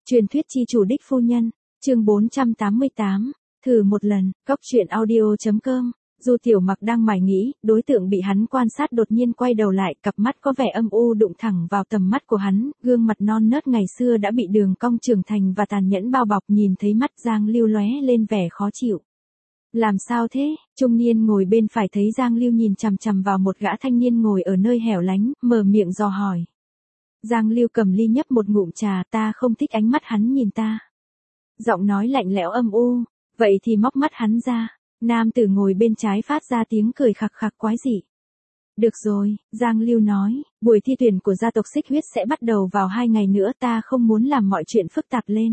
Truyền thuyết chi chủ đích phu nhân, chương 488, thử một lần, góc truyện audio.com. Dù Tiểu Mặc đang mải nghĩ, đối tượng bị hắn quan sát đột nhiên quay đầu lại, cặp mắt có vẻ âm u đụng thẳng vào tầm mắt của hắn, gương mặt non nớt ngày xưa đã bị đường cong trưởng thành và tàn nhẫn bao bọc, nhìn thấy mắt Giang Lưu lóe lên vẻ khó chịu. Làm sao thế? Trung niên ngồi bên phải thấy Giang Lưu nhìn chằm chằm vào một gã thanh niên ngồi ở nơi hẻo lánh, mở miệng dò hỏi. Giang Lưu cầm ly nhấp một ngụm trà, ta không thích ánh mắt hắn nhìn ta. Giọng nói lạnh lẽo âm u, vậy thì móc mắt hắn ra. Nam tử ngồi bên trái phát ra tiếng cười khặc khặc quái dị. Được rồi, Giang Lưu nói, buổi thi tuyển của gia tộc Xích Huyết sẽ bắt đầu vào 2 ngày nữa, ta không muốn làm mọi chuyện phức tạp lên.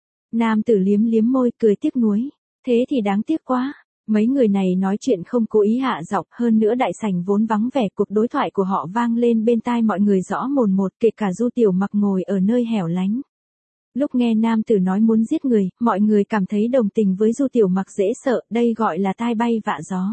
Nam tử liếm liếm môi cười tiếc nuối, thế thì đáng tiếc quá. Mấy người này nói chuyện không cố ý hạ giọng, hơn nữa đại sảnh vốn vắng vẻ, cuộc đối thoại của họ vang lên bên tai mọi người rõ mồn một, kể cả Du Tiểu Mặc ngồi ở nơi hẻo lánh. Lúc nghe nam tử nói muốn giết người, mọi người cảm thấy đồng tình với Du Tiểu Mặc dễ sợ, đây gọi là tai bay vạ gió.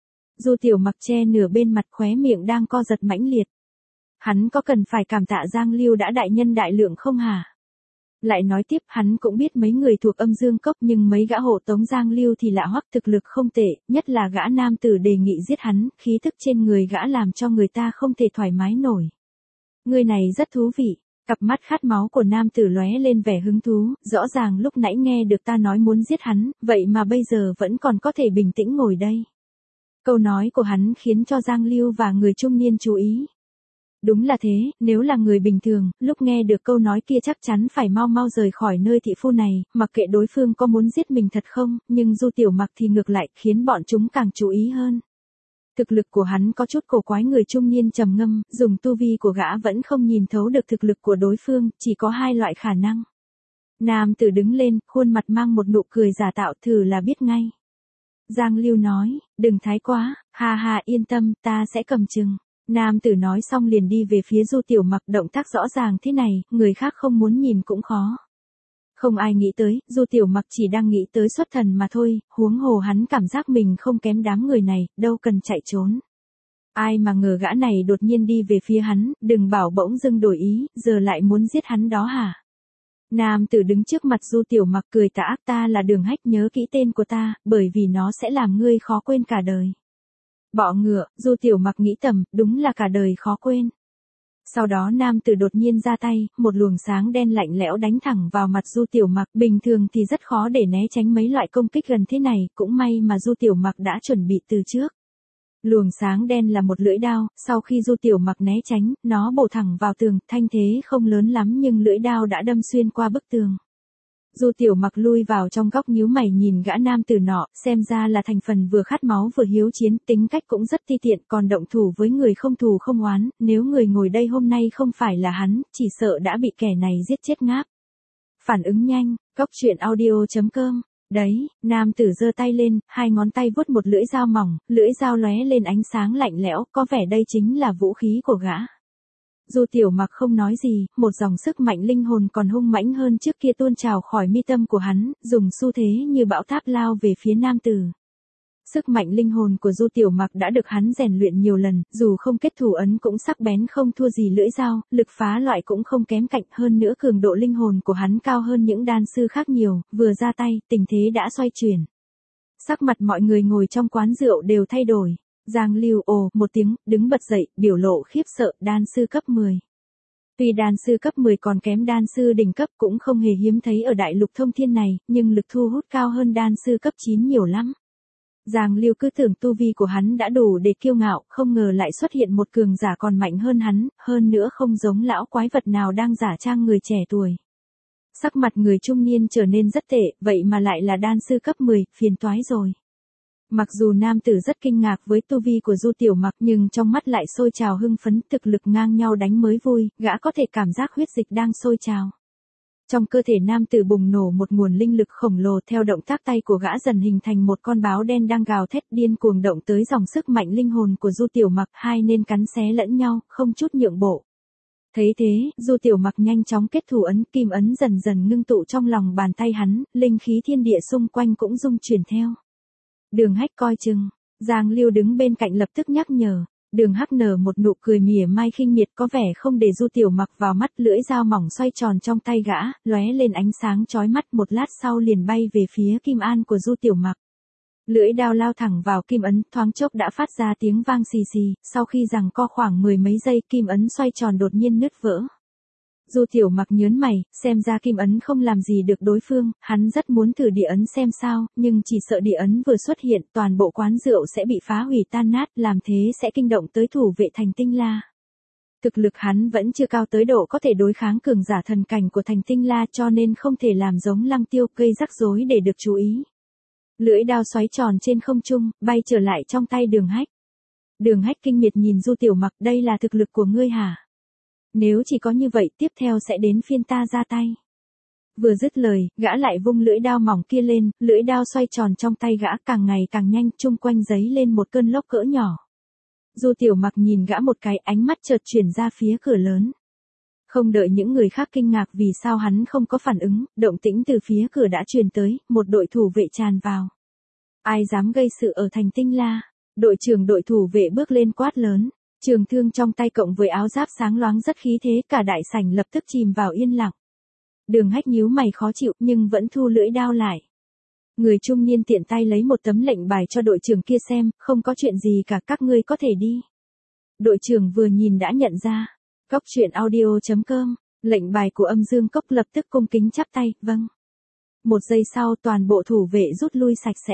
Du Tiểu Mặc che nửa bên mặt, khóe miệng đang co giật mãnh liệt. Hắn có cần phải cảm tạ Giang Lưu đã đại nhân đại lượng không hả? Lại nói tiếp, hắn cũng biết mấy người thuộc Âm Dương Cốc, nhưng mấy gã hộ tống Giang Lưu thì lạ hoắc, thực lực không tệ, nhất là gã nam tử đề nghị giết hắn, khí thức trên người gã làm cho người ta không thể thoải mái nổi. Người này rất thú vị. Cặp mắt khát máu của nam tử lóe lên vẻ hứng thú, rõ ràng lúc nãy nghe được ta nói muốn giết hắn, vậy mà bây giờ vẫn còn có thể bình tĩnh ngồi đây. Câu nói của hắn khiến cho Giang Lưu và người trung niên chú ý. Đúng là thế, nếu là người bình thường, lúc nghe được câu nói kia chắc chắn phải mau mau rời khỏi nơi thị phu này, mặc kệ đối phương có muốn giết mình thật không, nhưng Du Tiểu Mặc thì ngược lại, khiến bọn chúng càng chú ý hơn. Thực lực của hắn có chút cổ quái, người trung niên trầm ngâm, dùng tu vi của gã vẫn không nhìn thấu được thực lực của đối phương, chỉ có 2 loại khả năng. Nam tử đứng lên, khuôn mặt mang một nụ cười giả tạo, thử là biết ngay. Giang Lưu nói, đừng thái quá, ha ha yên tâm, ta sẽ cầm chừng. Nam tử nói xong liền đi về phía Du Tiểu Mặc, động tác rõ ràng thế này, người khác không muốn nhìn cũng khó. Không ai nghĩ tới, Du Tiểu Mặc chỉ đang nghĩ tới xuất thần mà thôi, huống hồ hắn cảm giác mình không kém đám người này, đâu cần chạy trốn. Ai mà ngờ gã này đột nhiên đi về phía hắn, đừng bảo bỗng dưng đổi ý, giờ lại muốn giết hắn đó hả? Nam tử đứng trước mặt Du Tiểu Mặc cười tà ác, ta là Đường Hách, nhớ kỹ tên của ta, bởi vì nó sẽ làm ngươi khó quên cả đời. Bọ ngựa, Du Tiểu Mặc nghĩ thầm, đúng là cả đời khó quên. Sau đó nam tử đột nhiên ra tay, một luồng sáng đen lạnh lẽo đánh thẳng vào mặt Du Tiểu Mặc, bình thường thì rất khó để né tránh mấy loại công kích gần thế này, cũng may mà Du Tiểu Mặc đã chuẩn bị từ trước. Luồng sáng đen là một lưỡi đao, sau khi Du Tiểu Mặc né tránh, nó bổ thẳng vào tường, thanh thế không lớn lắm nhưng lưỡi đao đã đâm xuyên qua bức tường. Du Tiểu Mặc lui vào trong góc nhíu mày nhìn gã nam tử nọ, xem ra là thành phần vừa khát máu vừa hiếu chiến, tính cách cũng rất ti tiện, còn động thủ với người không thù không oán, nếu người ngồi đây hôm nay không phải là hắn, chỉ sợ đã bị kẻ này giết chết ngáp. Phản ứng nhanh, góc truyện audio.com. Đấy, nam tử giơ tay lên, 2 ngón tay vuốt một lưỡi dao mỏng, lưỡi dao lóe lên ánh sáng lạnh lẽo, có vẻ đây chính là vũ khí của gã. Du Tiểu Mặc không nói gì, một dòng sức mạnh linh hồn còn hung mãnh hơn trước kia tuôn trào khỏi mi tâm của hắn, dùng xu thế như bão táp lao về phía nam tử. Sức mạnh linh hồn của Du Tiểu Mặc đã được hắn rèn luyện nhiều lần, dù không kết thủ ấn cũng sắc bén không thua gì lưỡi dao, lực phá loại cũng không kém cạnh, hơn nữa cường độ linh hồn của hắn cao hơn những đan sư khác nhiều, vừa ra tay, tình thế đã xoay chuyển. Sắc mặt mọi người ngồi trong quán rượu đều thay đổi. Giang Lưu ồ một tiếng, đứng bật dậy, biểu lộ khiếp sợ, đan sư cấp 10. Tuy đan sư cấp 10 còn kém đan sư đỉnh cấp, cũng không hề hiếm thấy ở đại lục thông thiên này, nhưng lực thu hút cao hơn đan sư cấp 9 nhiều lắm. Giang Lưu cứ tưởng tu vi của hắn đã đủ để kiêu ngạo, không ngờ lại xuất hiện một cường giả còn mạnh hơn hắn, hơn nữa không giống lão quái vật nào đang giả trang người trẻ tuổi. Sắc mặt người trung niên trở nên rất tệ, vậy mà lại là đan sư cấp 10, phiền toái rồi. Mặc dù nam tử rất kinh ngạc với tu vi của Du Tiểu Mặc nhưng trong mắt lại sôi trào hưng phấn, thực lực ngang nhau đánh mới vui, gã có thể cảm giác huyết dịch đang sôi trào. Trong cơ thể nam tử bùng nổ một nguồn linh lực khổng lồ, theo động tác tay của gã dần hình thành một con báo đen đang gào thét điên cuồng động tới dòng sức mạnh linh hồn của Du Tiểu Mặc, hai nên cắn xé lẫn nhau, không chút nhượng bộ. Thấy thế, Du Tiểu Mặc nhanh chóng kết thủ ấn, kim ấn dần dần ngưng tụ trong lòng bàn tay hắn, linh khí thiên địa xung quanh cũng rung chuyển theo. Đường Hách coi chừng, Giang Lưu đứng bên cạnh lập tức nhắc nhở, Đường Hắc nở một nụ cười mỉa mai khinh miệt có vẻ không để Du Tiểu Mặc vào mắt, lưỡi dao mỏng xoay tròn trong tay gã, lóe lên ánh sáng chói mắt, một lát sau liền bay về phía kim an của Du Tiểu Mặc. Lưỡi đao lao thẳng vào kim ấn, thoáng chốc đã phát ra tiếng vang xì xì, sau khi giằng co khoảng mười mấy giây, kim ấn xoay tròn đột nhiên nứt vỡ. Du Tiểu Mặc nhớn mày, xem ra kim ấn không làm gì được đối phương, hắn rất muốn thử địa ấn xem sao, nhưng chỉ sợ địa ấn vừa xuất hiện, toàn bộ quán rượu sẽ bị phá hủy tan nát, làm thế sẽ kinh động tới thủ vệ Thành Tinh La. Thực lực hắn vẫn chưa cao tới độ có thể đối kháng cường giả thần cảnh của Thành Tinh La, cho nên không thể làm giống Lăng Tiêu, gây rắc rối để được chú ý. Lưỡi đao xoáy tròn trên không trung, bay trở lại trong tay Đường Hách. Đường Hách kinh miệt nhìn Du Tiểu Mặc, đây là thực lực của ngươi hả? Nếu chỉ có như vậy, tiếp theo sẽ đến phiên ta ra tay. Vừa dứt lời, gã lại vung lưỡi đao mỏng kia lên, lưỡi đao xoay tròn trong tay gã càng ngày càng nhanh, chung quanh giấy lên một cơn lốc cỡ nhỏ. Du Tiểu Mặc nhìn gã một cái, ánh mắt chợt chuyển ra phía cửa lớn. Không đợi những người khác kinh ngạc vì sao hắn không có phản ứng, động tĩnh từ phía cửa đã truyền tới, một đội thủ vệ tràn vào. Ai dám gây sự ở Thành Tinh La? Đội trưởng đội thủ vệ bước lên quát lớn. Trường thương trong tay cộng với áo giáp sáng loáng rất khí thế, cả đại sảnh lập tức chìm vào yên lặng. Đường Hách nhíu mày khó chịu nhưng vẫn thu lưỡi đao lại. Người trung niên tiện tay lấy một tấm lệnh bài cho đội trưởng kia xem, không có chuyện gì cả, các ngươi có thể đi. Đội trưởng vừa nhìn đã nhận ra. Cốc truyện audio.com, lệnh bài của Âm Dương Cốc, lập tức cung kính chắp tay, vâng. Một giây sau toàn bộ thủ vệ rút lui sạch sẽ.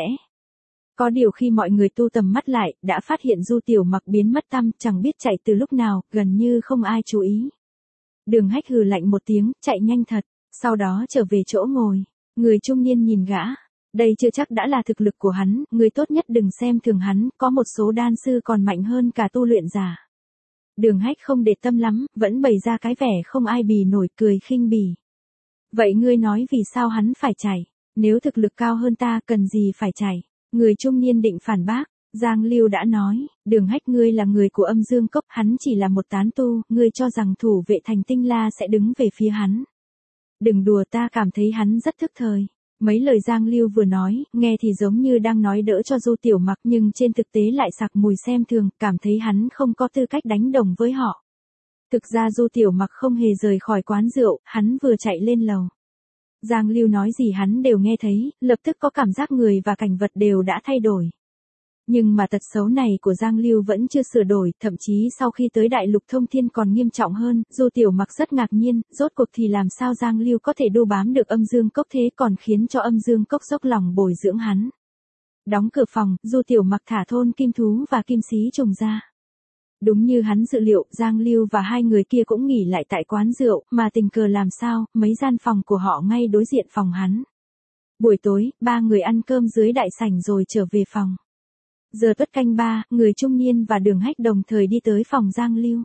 Có điều khi mọi người tu tầm mắt lại, đã phát hiện Du Tiểu Mặc biến mất tăm, chẳng biết chạy từ lúc nào, gần như không ai chú ý. Đường Hách hừ lạnh một tiếng, chạy nhanh thật, sau đó trở về chỗ ngồi. Người trung niên nhìn gã. Đây chưa chắc đã là thực lực của hắn, người tốt nhất đừng xem thường hắn, có một số đan sư còn mạnh hơn cả tu luyện giả. Đường Hách không để tâm lắm, vẫn bày ra cái vẻ không ai bì nổi, cười khinh bỉ. Vậy ngươi nói vì sao hắn phải chạy? Nếu thực lực cao hơn ta cần gì phải chạy? Người trung niên định phản bác. Giang Lưu đã nói, Đường Hách ngươi là người của Âm Dương Cốc, hắn chỉ là một tán tu, ngươi cho rằng thủ vệ Thành Tinh La sẽ đứng về phía hắn. Đừng đùa, ta cảm thấy hắn rất thức thời. Mấy lời Giang Lưu vừa nói, nghe thì giống như đang nói đỡ cho Du Tiểu Mặc nhưng trên thực tế lại sặc mùi xem thường, cảm thấy hắn không có tư cách đánh đồng với họ. Thực ra Du Tiểu Mặc không hề rời khỏi quán rượu, hắn vừa chạy lên lầu. Giang Lưu nói gì hắn đều nghe thấy, lập tức có cảm giác người và cảnh vật đều đã thay đổi. Nhưng mà tật xấu này của Giang Lưu vẫn chưa sửa đổi, thậm chí sau khi tới Đại Lục Thông Thiên còn nghiêm trọng hơn, Du Tiểu Mặc rất ngạc nhiên, rốt cuộc thì làm sao Giang Lưu có thể đu bám được Âm Dương Cốc thế còn khiến cho Âm Dương Cốc dốc lòng bồi dưỡng hắn. Đóng cửa phòng, Du Tiểu Mặc thả thôn kim thú và kim xí trùng ra. Đúng như hắn dự liệu, Giang Lưu và hai người kia cũng nghỉ lại tại quán rượu, mà tình cờ làm sao, mấy gian phòng của họ ngay đối diện phòng hắn. Buổi tối, ba người ăn cơm dưới đại sảnh rồi trở về phòng. Giờ tuất canh 3, người trung niên và Đường Hách đồng thời đi tới phòng Giang Lưu.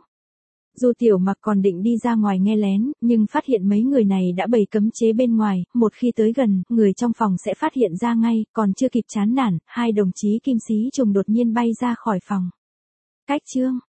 Du Tiểu Mặc còn định đi ra ngoài nghe lén, nhưng phát hiện mấy người này đã bày cấm chế bên ngoài, một khi tới gần, người trong phòng sẽ phát hiện ra ngay, còn chưa kịp chán nản, hai đồng chí kim xí trùng đột nhiên bay ra khỏi phòng. Cách chương